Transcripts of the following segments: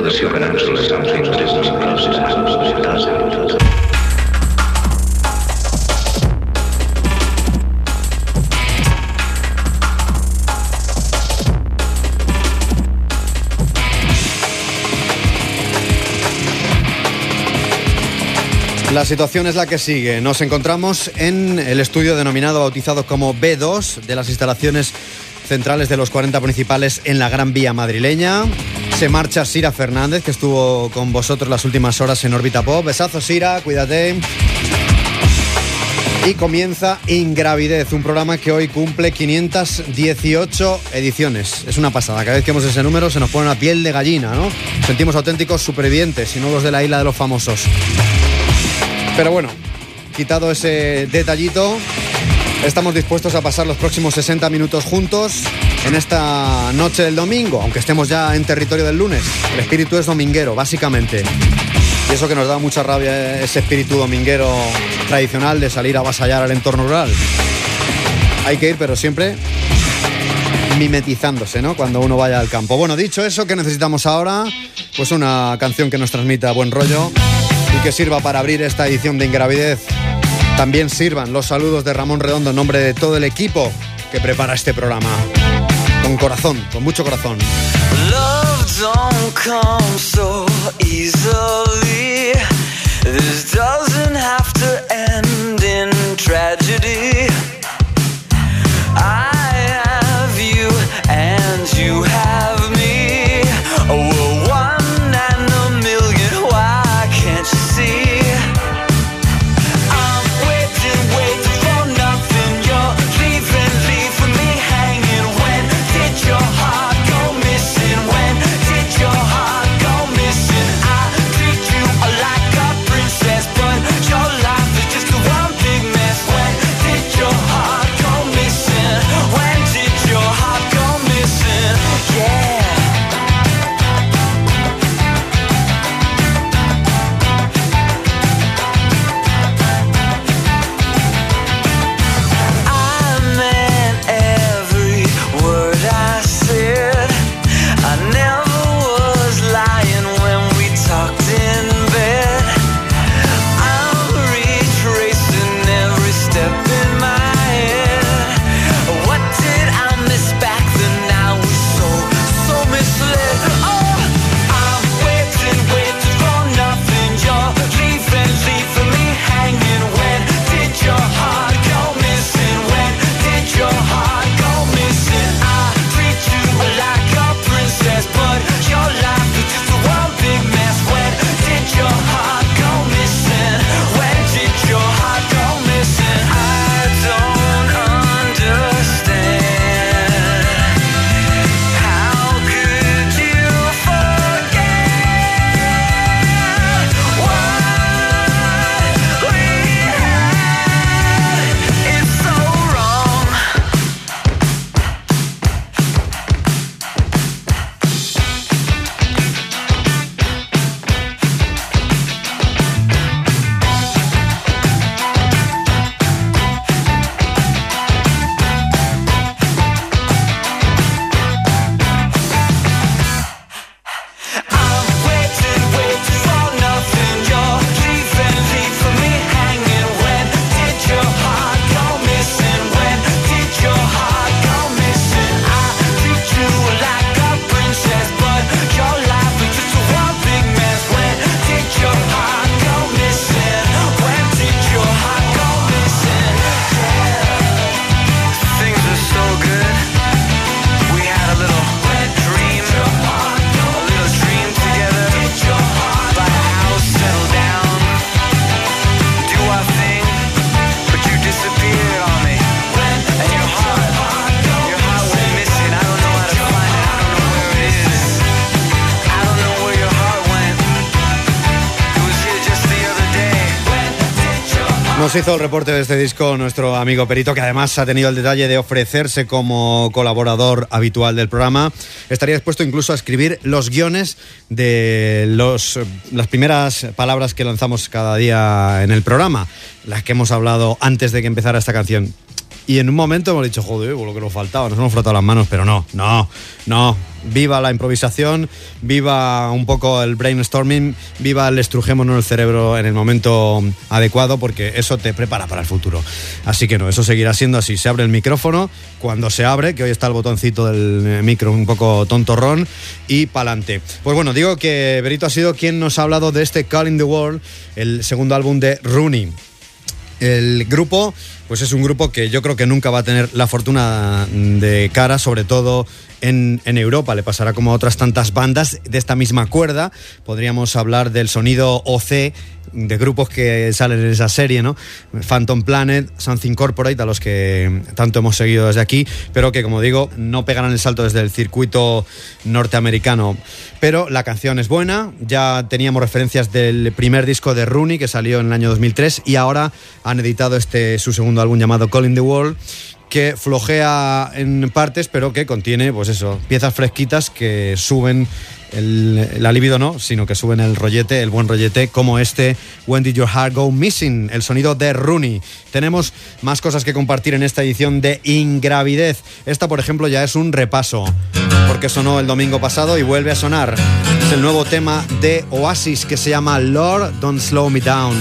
La situación es la que sigue. Nos encontramos en el estudio denominado, bautizado como B2, de las instalaciones centrales de los 40 principales en la Gran Vía madrileña. Se marcha Sira Fernández, que estuvo con vosotros las últimas horas en Órbita Pop. Besazo, Sira, cuídate. Y comienza Ingravidez, un programa que hoy cumple 518 ediciones. Es una pasada, cada vez que vemos ese número se nos pone una piel de gallina, ¿no? Sentimos auténticos supervivientes y no los de la isla de los famosos. Pero bueno, quitado ese detallito, estamos dispuestos a pasar los próximos 60 minutos juntos en esta noche del domingo, aunque estemos ya en territorio del lunes. El espíritu es dominguero, básicamente. Y eso que nos da mucha rabia, ese espíritu dominguero tradicional de salir a avasallar al entorno rural. Hay que ir, pero siempre mimetizándose, ¿no? Cuando uno vaya al campo. Bueno, dicho eso, ¿qué necesitamos ahora? Pues una canción que nos transmita buen rollo y que sirva para abrir esta edición de Ingravidez. También sirvan los saludos de Ramón Redondo en nombre de todo el equipo que prepara este programa. Con corazón, con mucho corazón. Love don't come so easily. This doesn't have to end in tragedy. I have you and you have me. We're one in a million. Why can't you see? I'm waiting for nothing. You're leaving me hanging. When did your heart go missing? When did your heart go missing? I treat you like a princess, but your life is just one big mess. When did your heart go missing? When did your heart go missing? Yeah. I meant every word I said. I never was lying when we talked in bed. I'm retracing every step in my head. What did I miss back then? I was so misled. Oh, I'm waiting for nothing. You're leaving me hanging. When did your heart go missing? When did your heart go missing? I treat you like a princess, but your life is just one big mess. When did your heart go missing? When did your heart go missing? I don't understand. How could you forget what we had? It's so wrong. I'm waiting for nothing. You're leaving me hanging. When did your heart go missing? When did your heart go missing? I treat you like a princess, but your life is just one big mess. When did your heart go missing? When did your heart go missing? Things are so good. We had a little dream, a little dream together. Buy a house, settle down, do our thing, but you disappeared on me. And your heart went missing. I don't know how to find it. I don't know where it is. I don't know where your heart went. It was here just the other day. Nos hizo el reporte de este disco nuestro amigo Perito, que además ha tenido el detalle de ofrecerse como colaborador habitual del programa. Estaría dispuesto incluso a escribir los guiones de las primeras palabras que lanzamos cada día en el programa, las que hemos hablado antes de que empezara esta canción. y en un momento hemos dicho, joder, lo que nos faltaba, nos hemos frotado las manos, pero no. Viva la improvisación, viva un poco el brainstorming, viva el estrujémonos el cerebro en el momento adecuado, porque eso te prepara para el futuro. Así que no, eso seguirá siendo así. Se abre el micrófono cuando se abre, que hoy está el botoncito del micro un poco tontorrón, y pa'lante. Pues bueno, digo que Berito ha sido quien nos ha hablado de este Calling the World, el segundo álbum de Rooney. El grupo, pues es un grupo que yo creo que nunca va a tener la fortuna de cara, sobre todo en Europa. Le pasará como a otras tantas bandas de esta misma cuerda. Podríamos hablar del sonido OC, de grupos que salen en esa serie, ¿no? Phantom Planet, Something Corporate, a los que tanto hemos seguido desde aquí, pero que, como digo, no pegarán el salto desde el circuito norteamericano. Pero la canción es buena. Ya teníamos referencias del primer disco de Rooney, que salió en el año 2003, y ahora han editado su segundo álbum llamado Calling the World, que flojea en partes, pero que contiene, pues eso, piezas fresquitas que suben la libido, no, sino que suben el rollete, el buen rollete, como este When Did Your Heart Go Missing, el sonido de Rooney. Tenemos más cosas que compartir en esta edición de Ingravidez. Esta, por ejemplo, ya es un repaso, porque sonó el domingo pasado y vuelve a sonar. Es el nuevo tema de Oasis, que se llama Lord, Don't Slow Me Down.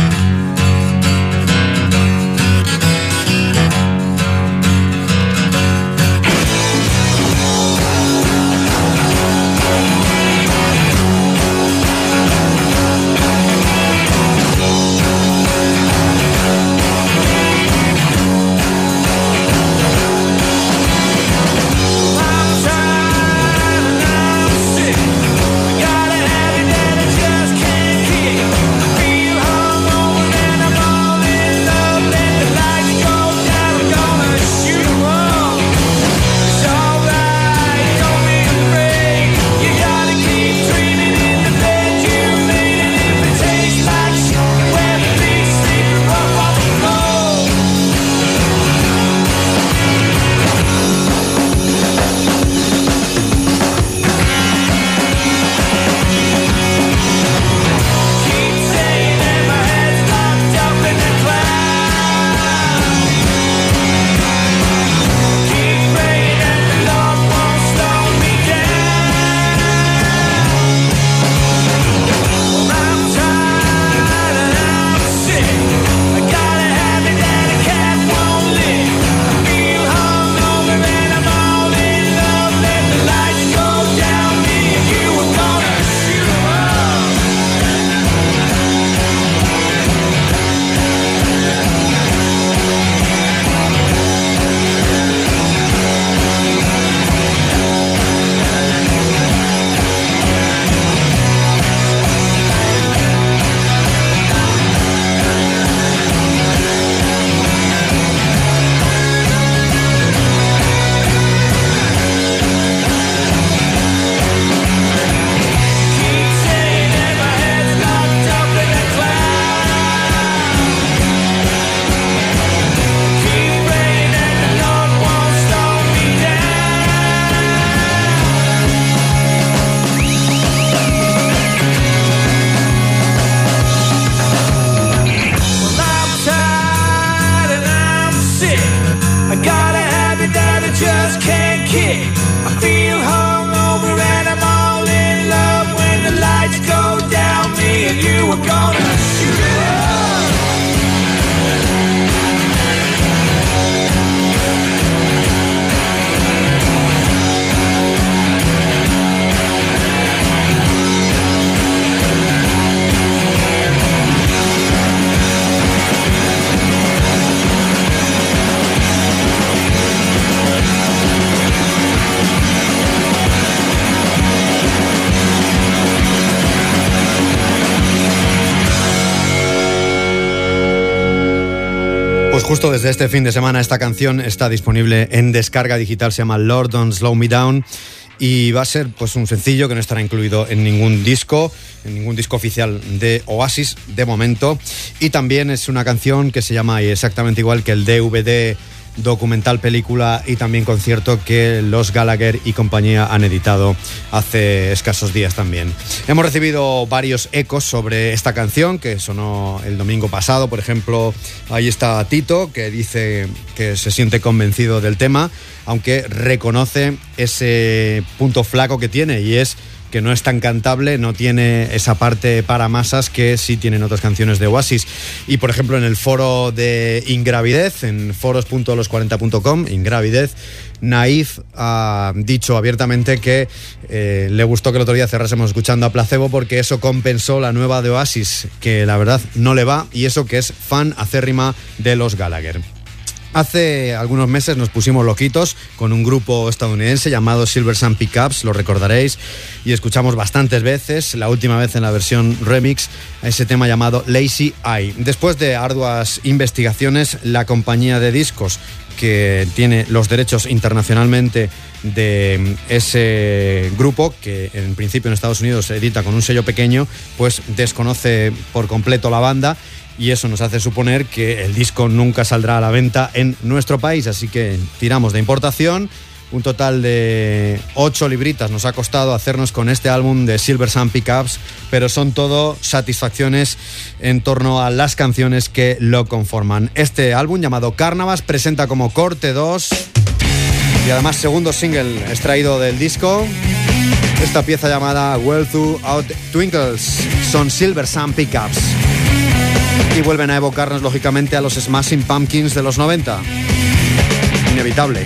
Justo desde este fin de semana esta canción está disponible en descarga digital, se llama Lord Don't Slow Me Down, y va a ser pues un sencillo que no estará incluido en ningún disco oficial de Oasis de momento. Y también es una canción que se llama exactamente igual que el DVD documental, película y también concierto que los Gallagher y compañía han editado hace escasos días también. Hemos recibido varios ecos sobre esta canción que sonó el domingo pasado. Por ejemplo, ahí está Tito, que dice que se siente convencido del tema, aunque reconoce ese punto flaco que tiene, y es que no es tan cantable, no tiene esa parte para masas que sí tienen otras canciones de Oasis. Y por ejemplo, en el foro de Ingravidez, en foros.los40.com, Ingravidez, Naif ha dicho abiertamente que le gustó que el otro día cerrásemos escuchando a Placebo porque eso compensó la nueva de Oasis, que la verdad no le va, y eso que es fan acérrima de los Gallagher. Hace algunos meses nos pusimos loquitos con un grupo estadounidense llamado Silver Sun Pickups, lo recordaréis, y escuchamos bastantes veces, la última vez en la versión remix, a ese tema llamado Lazy Eye. Después de arduas investigaciones, la compañía de discos que tiene los derechos internacionalmente de ese grupo, que en principio en Estados Unidos se edita con un sello pequeño, pues desconoce por completo la banda, y eso nos hace suponer que el disco nunca saldrá a la venta en nuestro país, así que tiramos de importación. Un total de 8 libritas nos ha costado hacernos con este álbum de Silver Sun Pickups, pero son todo satisfacciones en torno a las canciones que lo conforman. Este álbum, llamado Carnavas, presenta como corte 2 y además segundo single extraído del disco esta pieza llamada Well Throughout Twinkles. Son Silver Sun Pickups y vuelven a evocarnos lógicamente a los Smashing Pumpkins de los 90. Inevitable.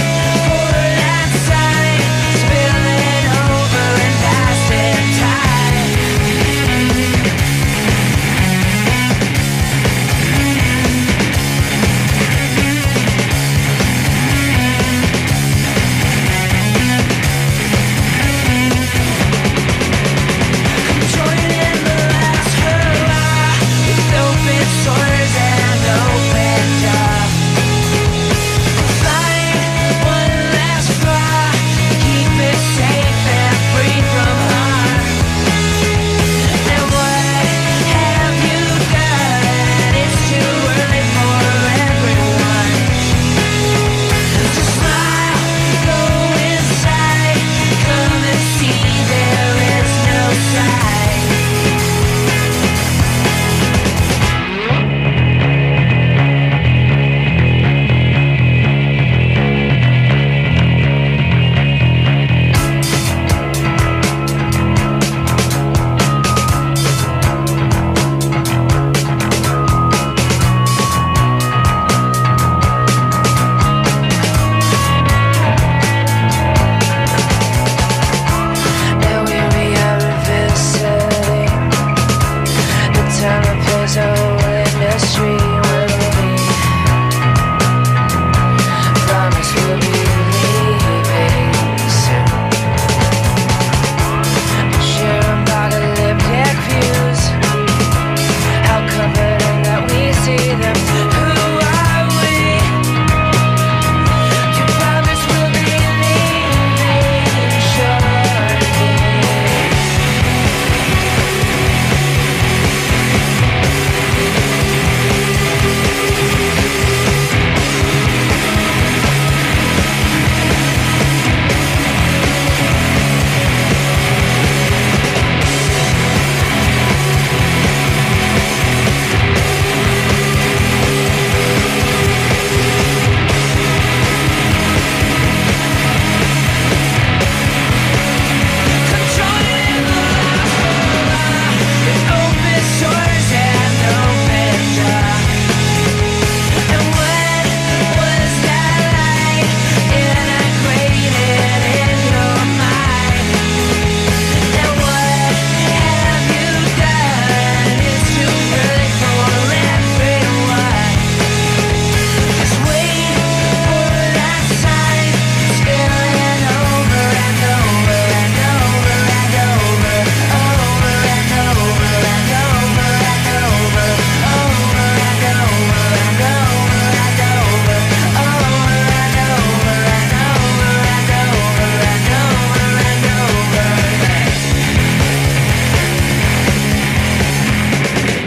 Spilling over and past it time.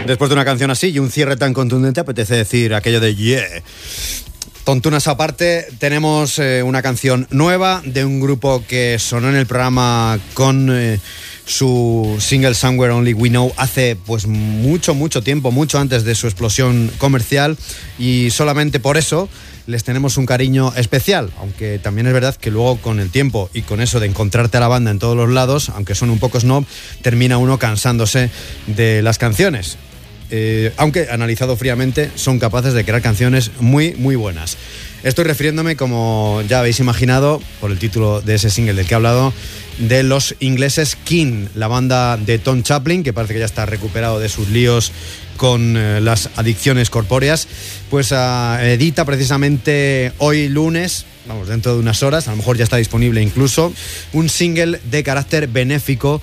Después de una canción así y un cierre tan contundente, apetece decir aquello de yeah. Tontunas aparte, tenemos una canción nueva de un grupo que sonó en el programa con su single Somewhere Only We Know hace pues mucho tiempo, mucho antes de su explosión comercial, y solamente por eso les tenemos un cariño especial, aunque también es verdad que luego con el tiempo y con eso de encontrarte a la banda en todos los lados, aunque son un poco snob, termina uno cansándose de las canciones. Aunque analizado fríamente son capaces de crear canciones muy buenas. Estoy refiriéndome, como ya habéis imaginado por el título de ese single del que he hablado, de los ingleses King, la banda de Tom Chaplin, que parece que ya está recuperado de sus líos con las adicciones corpóreas. Pues edita precisamente hoy lunes, vamos, dentro de unas horas, a lo mejor ya está disponible incluso, un single de carácter benéfico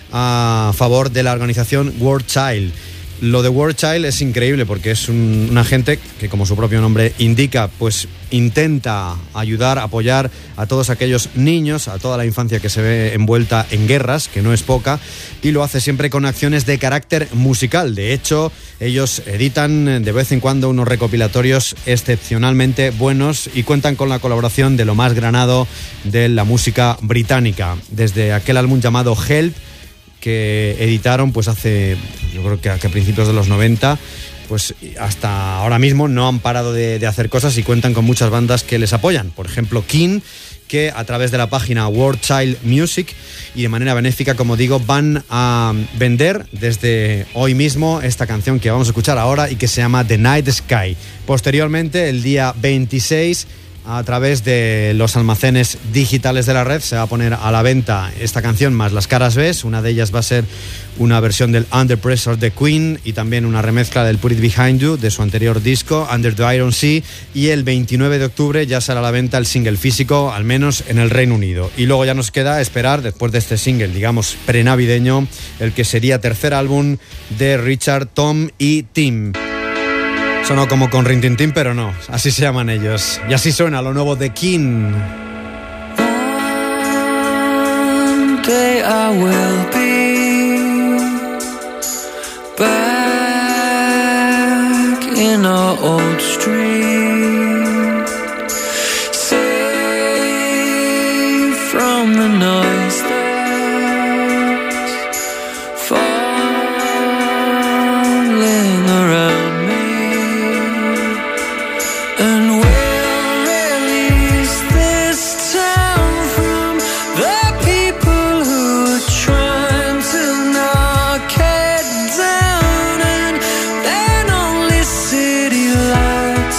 a favor de la organización War Child. Lo de War Child es increíble porque es una gente que, como su propio nombre indica, pues intenta ayudar, apoyar a todos aquellos niños, a toda la infancia que se ve envuelta en guerras, que no es poca, y lo hace siempre con acciones de carácter musical. De hecho, ellos editan de vez en cuando unos recopilatorios excepcionalmente buenos y cuentan con la colaboración de lo más granado de la música británica. Desde aquel álbum llamado Help, que editaron pues hace, yo creo que a principios de los 90, pues hasta ahora mismo no han parado de hacer cosas y cuentan con muchas bandas que les apoyan. Por ejemplo, King, que a través de la página World Child Music y de manera benéfica, como digo, van a vender desde hoy mismo esta canción que vamos a escuchar ahora y que se llama The Night Sky. Posteriormente, el día 26, a través de los almacenes digitales de la red, se va a poner a la venta esta canción más las caras B. Una de ellas va a ser una versión del Under Pressure de Queen y también una remezcla del Put It Behind You de su anterior disco Under the Iron Sea, y el 29 de octubre ya sale a la venta el single físico, al menos en el Reino Unido. Y luego ya nos queda esperar, después de este single, digamos, prenavideño, el que sería tercer álbum de Richard, Tom y Tim. Sonó como con Rin Tin Tin, pero no, así se llaman ellos. Y así suena lo nuevo de King. One day I will be back in our old street, safe from the noise that's falling around me. And we'll release this town from the people who are trying to knock it down, and then only city lights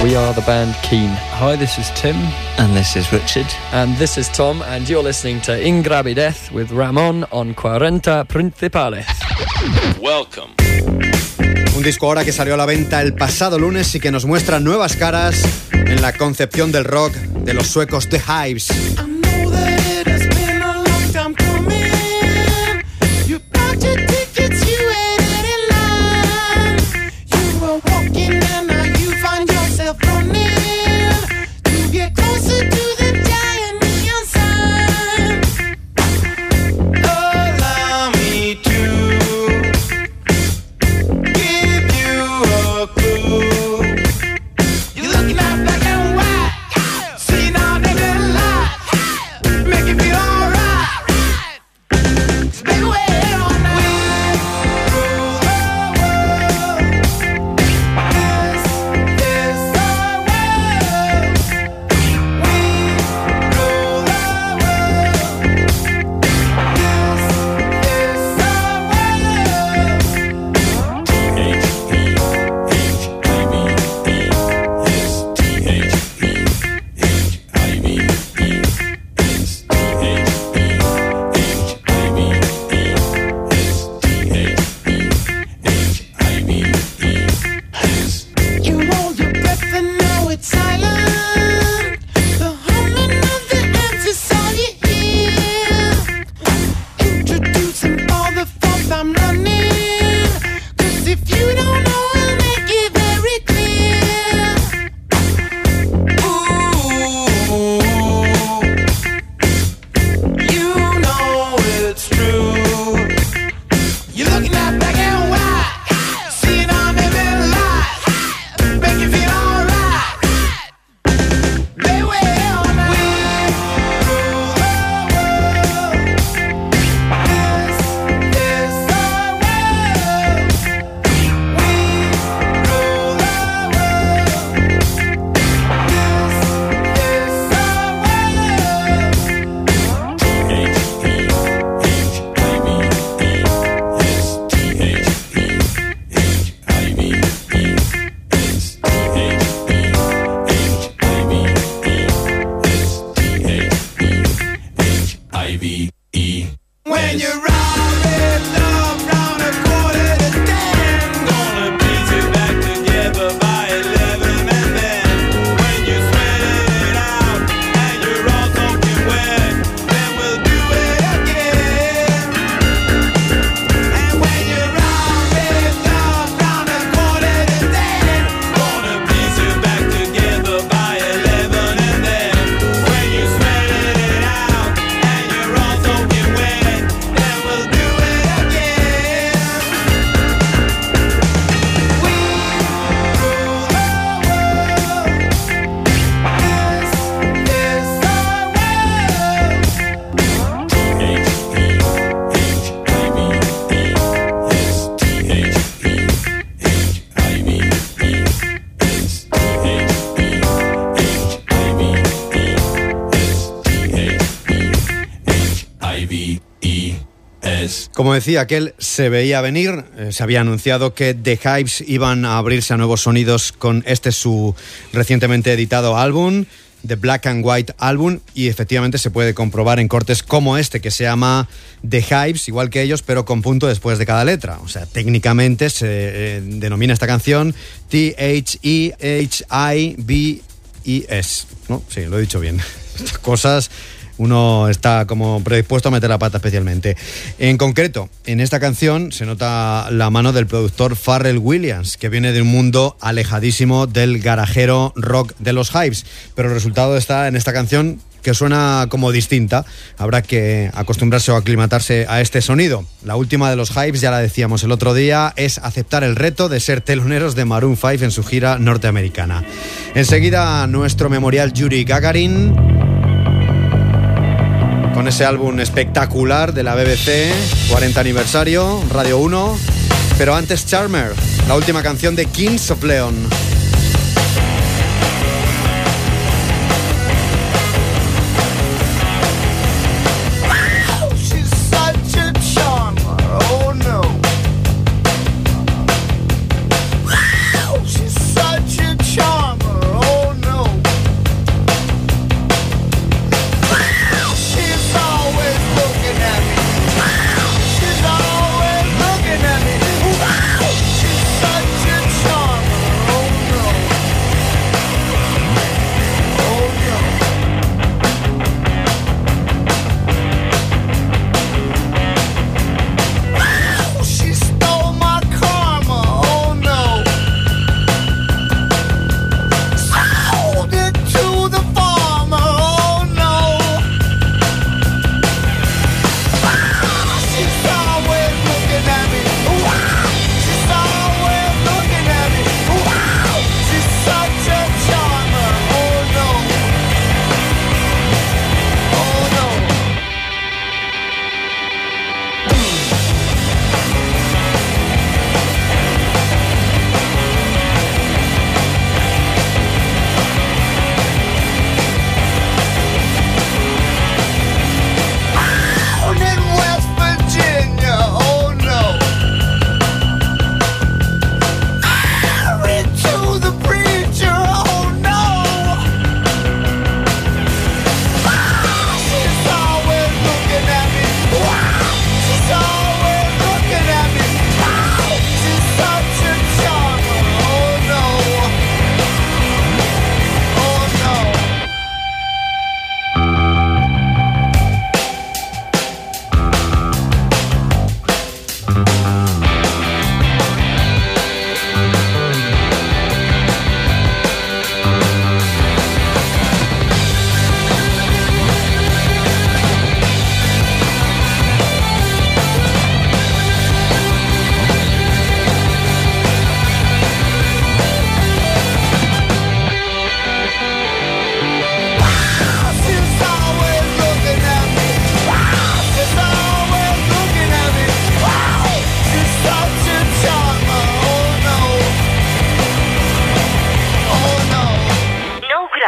We are the band Keen. Hi, this is Tim. And this is Richard. And this is Tom, and you're listening to Ingravidez with Ramon on 40 Principales. Welcome. Un disco ahora que salió a la venta el pasado lunes y que nos muestra nuevas caras en la concepción del rock de los suecos The Hives. Como decía, aquel se veía venir. Se había anunciado que The Hives iban a abrirse a nuevos sonidos con su recientemente editado álbum, The Black and White Album, y efectivamente se puede comprobar en cortes como que se llama The Hives, igual que ellos, pero con punto después de cada letra. O sea, técnicamente se denomina esta canción THEHIVES, ¿no? Sí, lo he dicho bien. Estas cosas uno está como predispuesto a meter la pata especialmente. En concreto, en esta canción se nota la mano del productor Pharrell Williams, que viene de un mundo alejadísimo del garajero rock de los Hives, pero el resultado está en esta canción, que suena como distinta. Habrá que acostumbrarse o aclimatarse a este sonido. La última de los Hives, ya la decíamos el otro día, es aceptar el reto de ser teloneros de Maroon 5 en su gira norteamericana. Enseguida, nuestro memorial Yuri Gagarin, con ese álbum espectacular de la BBC, 40 aniversario, Radio 1. Pero antes Charmer, la última canción de Kings of Leon. Charmer,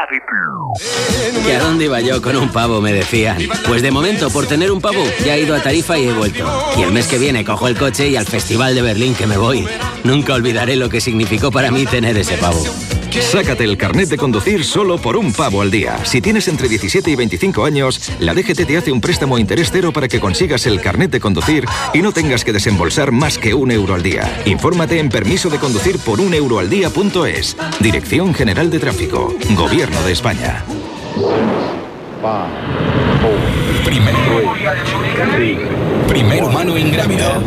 ¿Y a dónde iba yo con un pavo? Me decían. Pues de momento, por tener un pavo, ya he ido a Tarifa y he vuelto. Y el mes que viene cojo el coche y al Festival de Berlín que me voy. Nunca olvidaré lo que significó para mí tener ese pavo. Sácate el carnet de conducir solo por un pavo al día. Si tienes entre 17 y 25 años, la DGT te hace un préstamo a interés cero para que consigas el carnet de conducir y no tengas que desembolsar más que €1 al día. Infórmate en permisodeconducir-por-1 euros-al-día.es. Dirección General de Tráfico. Gobierno de España. Primer humano ingrávido.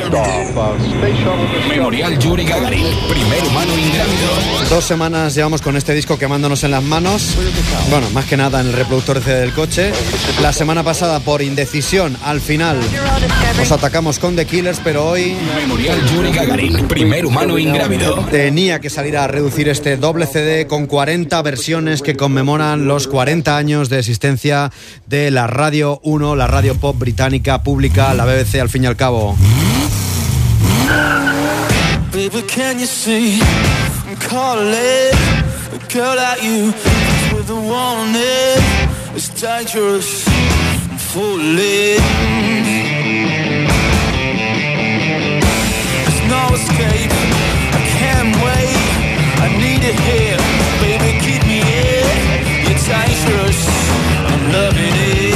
Memorial Yuri Gagarin. Primer humano ingrávido. 2 semanas llevamos con este disco quemándonos en las manos. Bueno, más que nada en el reproductor CD del coche. La semana pasada, por indecisión, al final nos atacamos con The Killers, pero hoy Memorial Yuri Gagarin. Primer humano ingrávido. tenía que salir a reducir este doble CD con 40 versiones que conmemoran los 40 años de existencia de la Radio 1, la radio pop británica pública, la BBC al fin y al cabo. Baby, can you see I'm calling a girl like you with a warning? It's dangerous, I'm falling. There's no escape, I can't wait, I need it here. Baby, keep me in, you're dangerous, I'm loving it.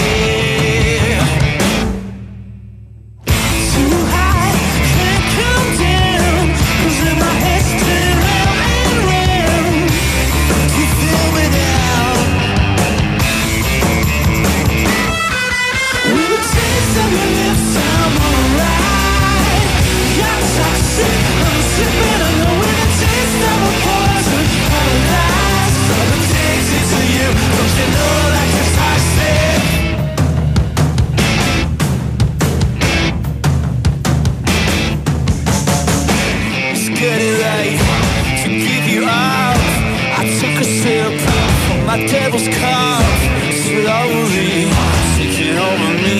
My devil's cup slowly taking over me.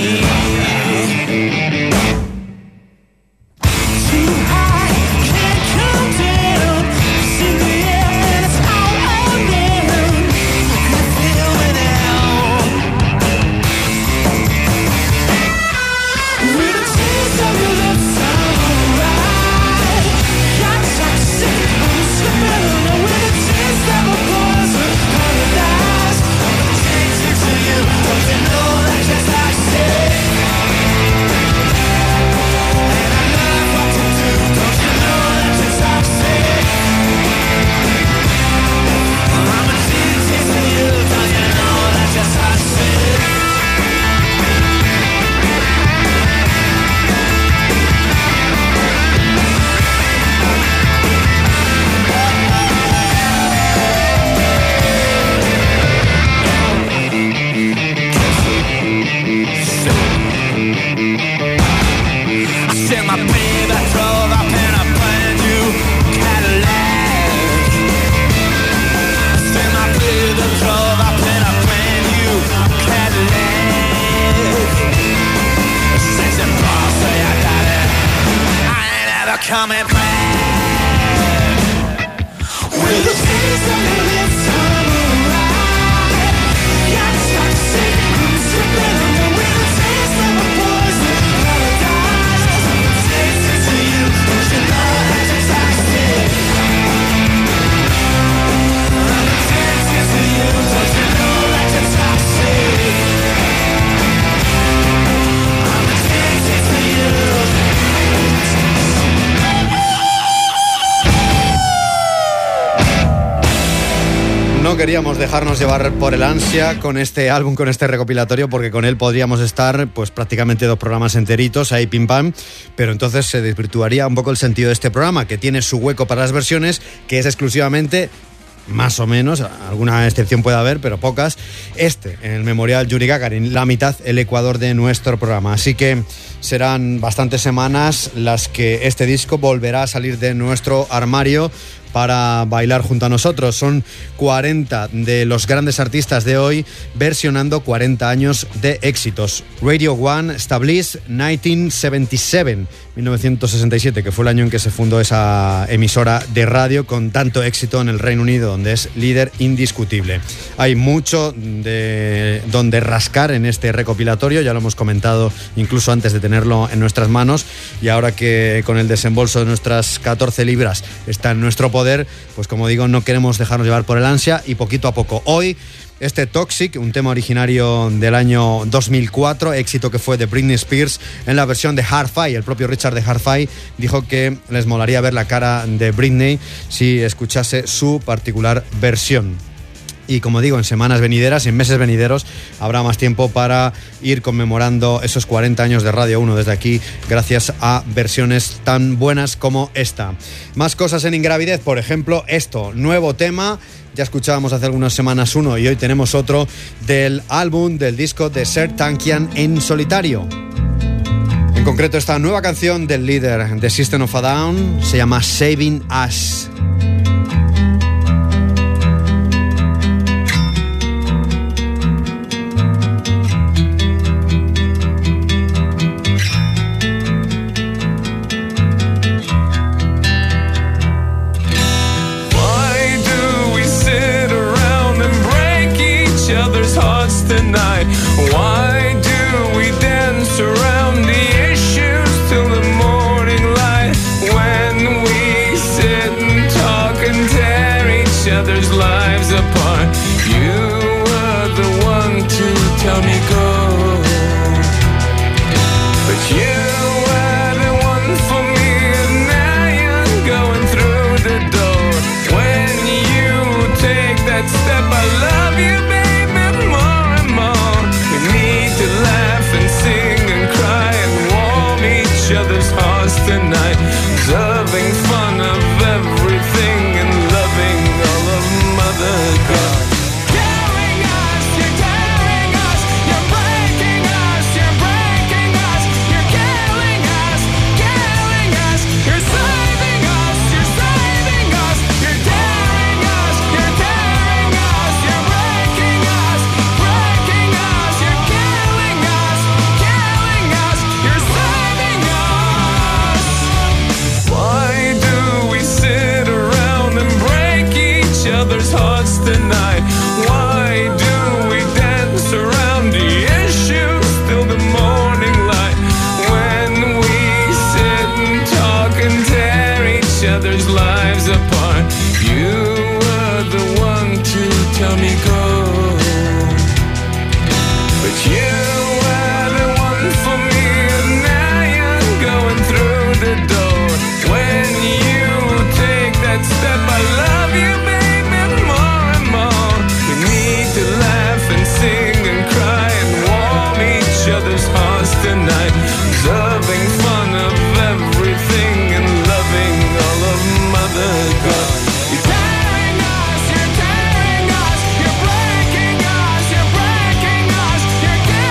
Too high, can't come down. It's in the air and it's all around. I can feel it now. With the taste of your lips, I'm alright. You're toxic, I'm slipping on with the taste of a poison. My baby drove up in a brand new Cadillac. Said my baby drove up in a brand new Cadillac. Sexy boss, say I got it, I ain't ever coming back. With the taste of your lips, I'm alright. You're toxic, I'm sipping on the with the taste of a poison paradise. No queríamos dejarnos llevar por el ansia con este álbum, con este recopilatorio, porque con él podríamos estar pues prácticamente 2 programas enteritos, ahí pim pam, pero entonces se desvirtuaría un poco el sentido de este programa, que tiene su hueco para las versiones, que es exclusivamente, más o menos, alguna excepción puede haber, pero pocas, en el Memorial Yuri Gagarin, la mitad, el ecuador de nuestro programa. Así que serán bastantes semanas las que este disco volverá a salir de nuestro armario para bailar junto a nosotros. Son 40 de los grandes artistas de hoy versionando 40 años de éxitos. Radio One established 1977, 1967, que fue el año en que se fundó esa emisora de radio con tanto éxito en el Reino Unido, donde es líder indiscutible. Hay mucho de donde rascar en este recopilatorio, ya lo hemos comentado incluso antes de tenerlo en nuestras manos, y ahora que con el desembolso de nuestras 14 libras está en nuestro poder, pues como digo, no queremos dejarnos llevar por el ansia y poquito a poco. Hoy, este Toxic, un tema originario del año 2004, éxito que fue de Britney Spears en la versión de Hi-Fi. El propio Richard de Hi-Fi dijo que les molaría ver la cara de Britney si escuchase su particular versión. Y como digo, en semanas venideras, en meses venideros, habrá más tiempo para ir conmemorando esos 40 años de Radio 1 desde aquí, gracias a versiones tan buenas como esta. Más cosas en Ingravidez, por ejemplo, esto, nuevo tema. Ya escuchábamos hace algunas semanas uno y hoy tenemos otro del álbum, del disco de Serj Tankian en solitario. En concreto, esta nueva canción del líder de System of a Down se llama Saving Us. Tonight, why do we dance around the issues till the morning light? When we sit and talk and tear each other's lives apart, you were the one to tell me go, but you were the one for me, and now you're going through the door. When you take that step, I love you, baby. Other's hearts tonight, serving fun of everything and loving all of Mother God. Tearing us, you're tearing us, you're breaking us, you're breaking us, you're killing us, killing us, you're saving us, you're saving us, you're tearing us, you're tearing us, you're breaking us, breaking us, you're killing us, killing us, you're saving us. Why do we sit around and break each other's hearts tonight? Why do we dance around the issues till the morning light? When we sit and talk and tear each other's lives apart, you were the one to tell me go, but you were the one for me, and now you're going through the door. When you take that step, I love you, baby, more and more. We need to laugh and sing and cry and warm each other's hearts tonight, observing fun of everything and loving all of Mother God. You're tearing us, you're tearing us, you're breaking us, you're breaking us, you're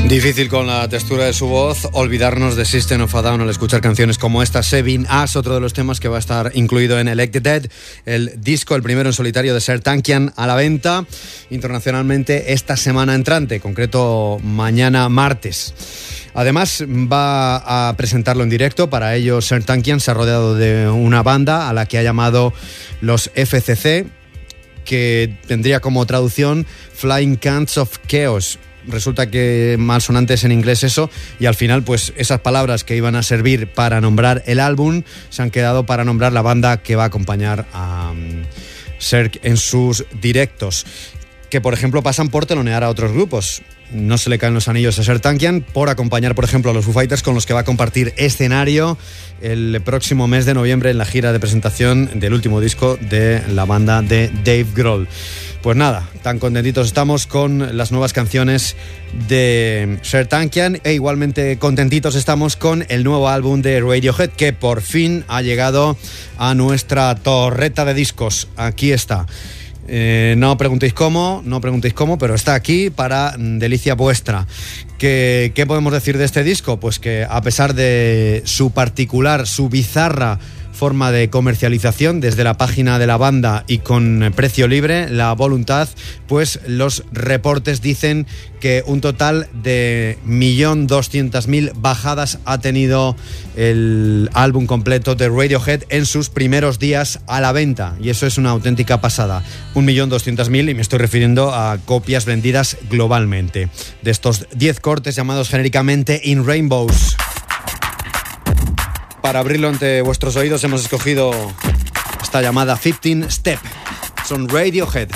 Difícil con la textura de su voz olvidarnos de System of a Down al escuchar canciones como esta, Seven As, otro de los temas que va a estar incluido en Elected, el disco, el primero en solitario de Sertankian, a la venta internacionalmente esta semana entrante, en concreto mañana martes. Además va a presentarlo en directo. Para ello Sertankian se ha rodeado de una banda a la que ha llamado los FCC, que tendría como traducción Flying Cans of Chaos. Resulta que malsonantes en inglés eso, y al final pues esas palabras que iban a servir para nombrar el álbum se han quedado para nombrar la banda que va a acompañar a Serk en sus directos, que por ejemplo pasan por telonear a otros grupos. No se le caen los anillos a Sertankian por acompañar, por ejemplo, a los Foo Fighters, con los que va a compartir escenario el próximo mes de noviembre en la gira de presentación del último disco de la banda de Dave Grohl. Pues nada, tan contentitos estamos con las nuevas canciones de Sertankian, e igualmente contentitos estamos con el nuevo álbum de Radiohead, que por fin ha llegado a nuestra torreta de discos. Aquí está. No preguntéis cómo, pero está aquí para delicia vuestra. ¿Qué podemos decir de este disco? Pues que a pesar de su particular, su bizarra forma de comercialización desde la página de la banda y con precio libre, la voluntad, pues los reportes dicen que un total de 1.200.000 bajadas ha tenido el álbum completo de Radiohead en sus primeros días a la venta, y eso es una auténtica pasada. 1.200.000, y me estoy refiriendo a copias vendidas globalmente de estos 10 cortes llamados genéricamente In Rainbows. Para abrirlo ante vuestros oídos hemos escogido esta llamada 15 Step. Son Radiohead.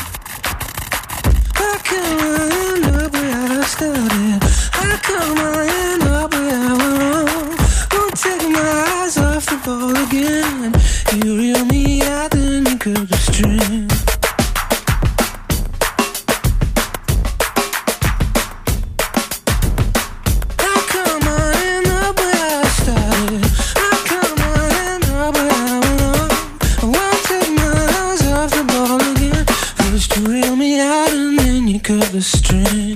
The string.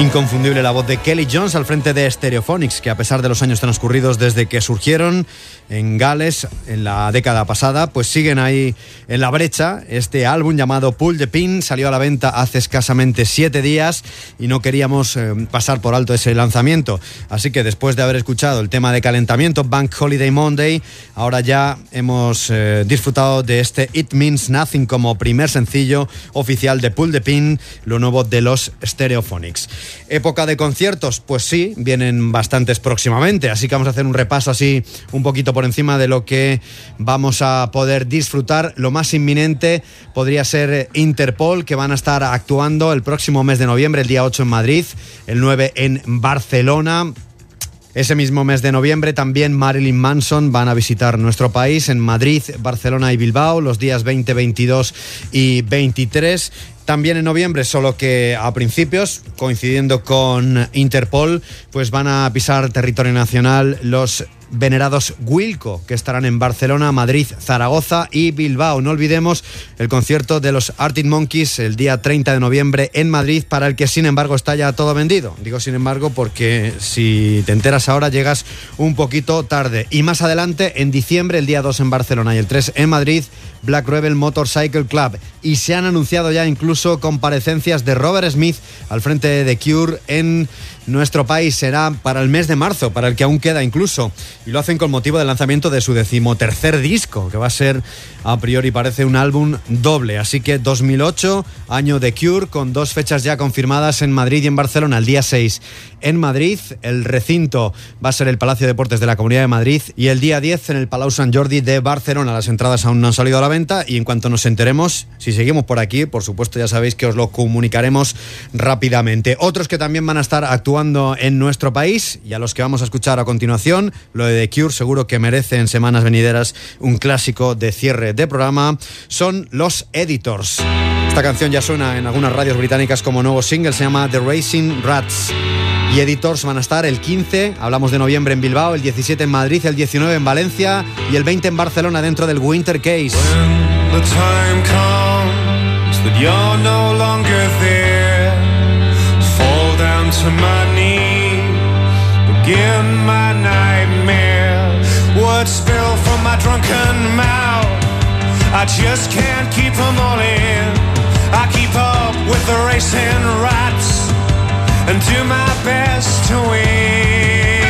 Inconfundible la voz de Kelly Jones al frente de Stereophonics, que a pesar de los años transcurridos desde que surgieron en Gales en la década pasada, pues siguen ahí en la brecha. Este álbum llamado Pull the Pin salió a la venta hace escasamente 7 días y no queríamos pasar por alto ese lanzamiento. Así que después de haber escuchado el tema de calentamiento, Bank Holiday Monday, ahora ya hemos disfrutado de este It Means Nothing como primer sencillo oficial de Pull the Pin, lo nuevo de los Stereophonics. ¿Época de conciertos? Pues sí, vienen bastantes próximamente, así que vamos a hacer un repaso así un poquito por encima de lo que vamos a poder disfrutar. Lo más inminente podría ser Interpol, que van a estar actuando el próximo mes de noviembre, el día 8 en Madrid, el 9 en Barcelona. Ese mismo mes de noviembre también Marilyn Manson van a visitar nuestro país en Madrid, Barcelona y Bilbao los días 20, 22 y 23. También en noviembre, solo que a principios, coincidiendo con Interpol, pues van a pisar territorio nacional los venerados Wilco, que estarán en Barcelona, Madrid, Zaragoza y Bilbao. No olvidemos el concierto de los Arctic Monkeys el día 30 de noviembre en Madrid, para el que sin embargo está ya todo vendido. Digo sin embargo porque si te enteras ahora llegas un poquito tarde. Y más adelante, en diciembre, el día 2 en Barcelona y el 3 en Madrid, Black Rebel Motorcycle Club. Y se han anunciado ya incluso comparecencias de Robert Smith al frente de The Cure en nuestro país. Será para el mes de marzo, para el que aún queda incluso, y lo hacen con motivo del lanzamiento de su 13º disco, que va a ser, a priori parece, un álbum doble. Así que 2008, año de Cure, con 2 fechas ya confirmadas en Madrid y en Barcelona. El día 6 en Madrid, el recinto va a ser el Palacio de Deportes de la Comunidad de Madrid, y el día 10 en el Palau Sant Jordi de Barcelona. Las entradas aún no han salido a la venta y en cuanto nos enteremos, si seguimos por aquí, por supuesto ya sabéis que os lo comunicaremos rápidamente. Otros que también van a estar actuando en nuestro país y a los que vamos a escuchar a continuación, lo de The Cure seguro que merece en semanas venideras un clásico de cierre de programa, son los Editors. Esta canción ya suena en algunas radios británicas como nuevo single, se llama The Racing Rats. Y Editors van a estar el 15, hablamos de noviembre, en Bilbao, el 17 en Madrid, el 19 en Valencia y el 20 en Barcelona dentro del Winter Case. When the time comes that you're no longer there, fall down to my knees, begin my nightmare. Words spill from my drunken mouth, I just can't keep them all in. I keep up with the racing rats and do my best to win.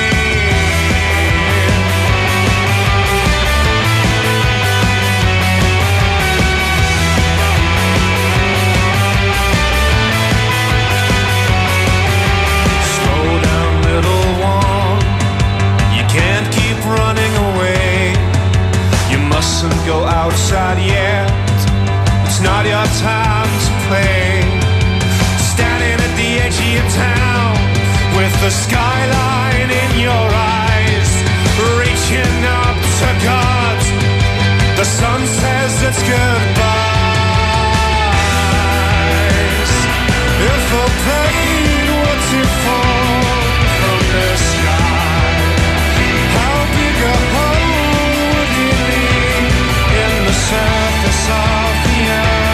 Slow down, little one, you can't keep running away. You mustn't go outside yet, it's not your time to play. Standing at the edge of your town with the skyline in your eyes, reaching up to God, the sun says it's goodbyes. If a plane were to fall from the sky, how big a hole would you leave in the surface of the earth?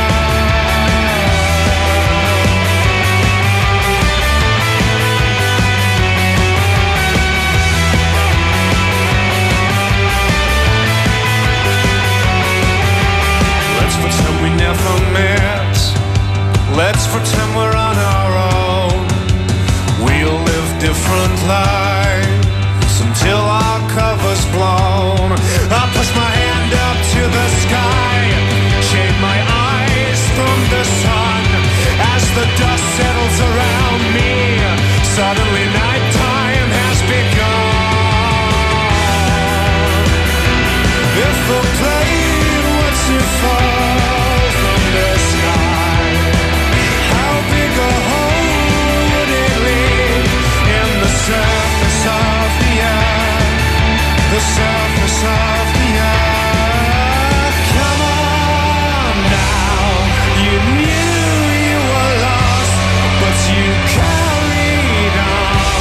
Pretend we never met. Let's pretend we're on our own. We'll live different lives until our cover's blown. I'll push my hand up to the sky, shade my eyes from the sun. As the dust settles around me, suddenly nighttime has begun. If the plane were to fall from the sky, how big a hole would it leave in the surface of the earth? The surface of the earth. Come on now, you knew you were lost, but you carried on.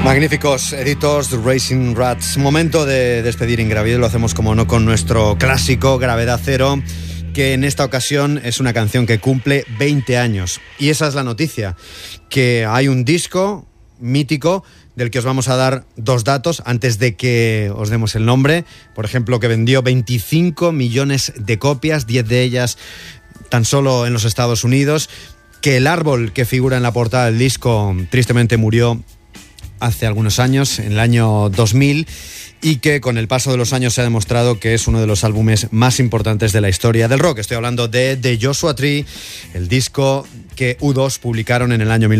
Magníficos Editors, Racing Rats. Momento de despedir Ingravidez, lo hacemos como no con nuestro clásico Gravedad Cero, que en esta ocasión es una canción que cumple 20 años. Y esa es la noticia, que hay un disco mítico del que os vamos a dar dos datos antes de que os demos el nombre. Por ejemplo, que vendió 25 millones de copias, 10 de ellas tan solo en los Estados Unidos, que el árbol que figura en la portada del disco tristemente murió hace algunos años, en el año 2000, y que con el paso de los años se ha demostrado que es uno de los álbumes más importantes de la historia del rock. Estoy hablando de The Joshua Tree, el disco que U2 publicaron en el año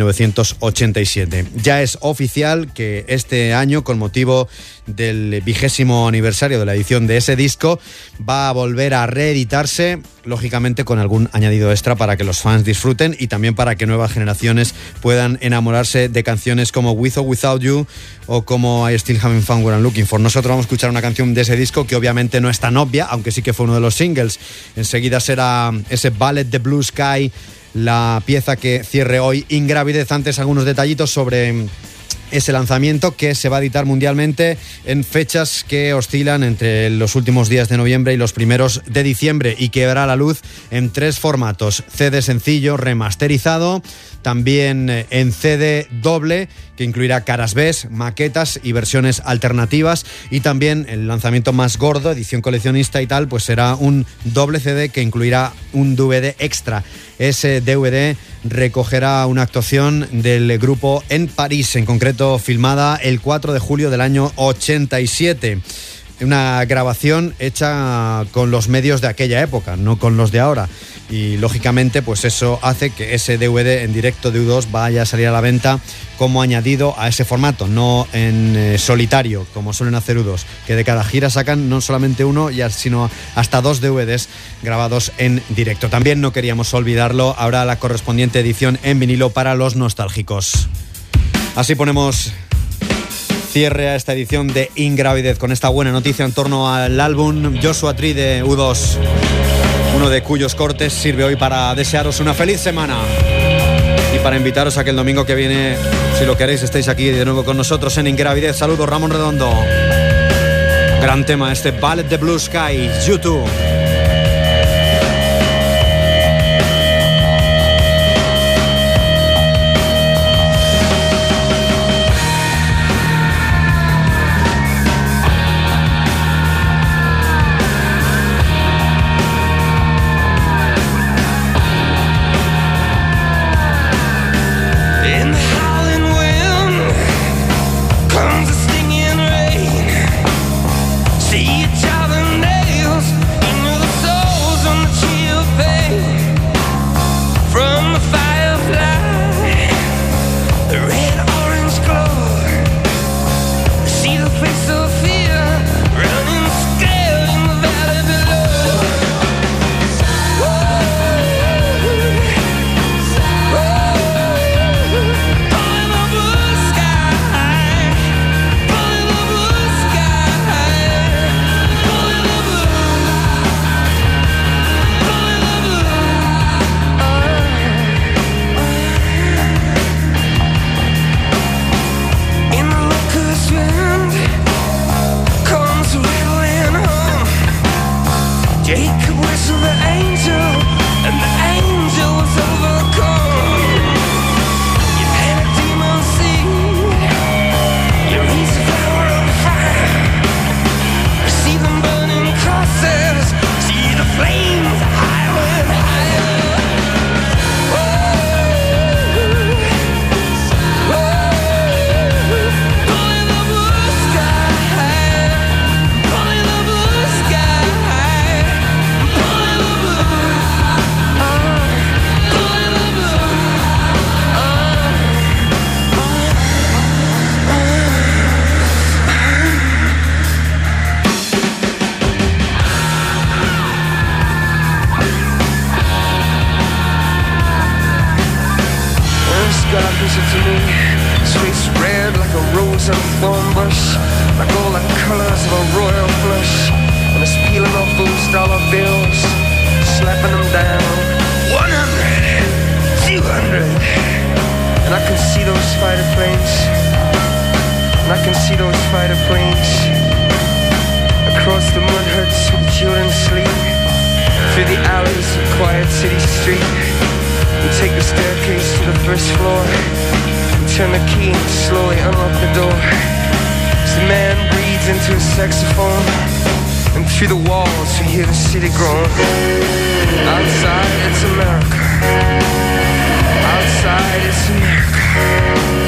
1987. Ya es oficial que este año, con motivo del 20º aniversario de la edición de ese disco, va a volver a reeditarse, lógicamente con algún añadido extra para que los fans disfruten y también para que nuevas generaciones puedan enamorarse de canciones como With or Without You o como I Still Haven't Found What I'm Looking For. Nosotros vamos a escuchar una canción de ese disco que obviamente no es tan obvia, aunque sí que fue uno de los singles. Enseguida será ese Ballet de Blue Sky, la pieza que cierre hoy Ingravidez. Antes, algunos detallitos sobre ese lanzamiento que se va a editar mundialmente en fechas que oscilan entre los últimos días de noviembre y los primeros de diciembre, y que verá la luz en 3 formatos: CD sencillo remasterizado, también en CD doble, que incluirá caras B, maquetas y versiones alternativas, y también el lanzamiento más gordo, edición coleccionista y tal, pues será un doble CD que incluirá un DVD extra. Ese DVD recogerá una actuación del grupo en París, en concreto filmada el 4 de julio del año 87. Una grabación hecha con los medios de aquella época, no con los de ahora. Y lógicamente pues eso hace que ese DVD en directo de U2 vaya a salir a la venta como añadido a ese formato, no en solitario, como suelen hacer U2, que de cada gira sacan no solamente uno, sino hasta 2 DVDs grabados en directo. También no queríamos olvidarlo, habrá la correspondiente edición en vinilo para los nostálgicos. Así ponemos cierre a esta edición de Ingravidez con esta buena noticia en torno al álbum Joshua Tree de U2, uno de cuyos cortes sirve hoy para desearos una feliz semana y para invitaros a que el domingo que viene, si lo queréis, estéis aquí de nuevo con nosotros en Ingravidez. Saludos, Ramón Redondo. Gran tema este Ballet de Blue Sky, YouTube. And I can see those spider planes and I can see those fighter planes across the mud huts with children asleep, through the alleys of quiet city street. We take the staircase to the first floor, we turn the key and slowly unlock the door. As the man breathes into a saxophone, and through the walls we hear the city groan. Outside it's America, outside it's America.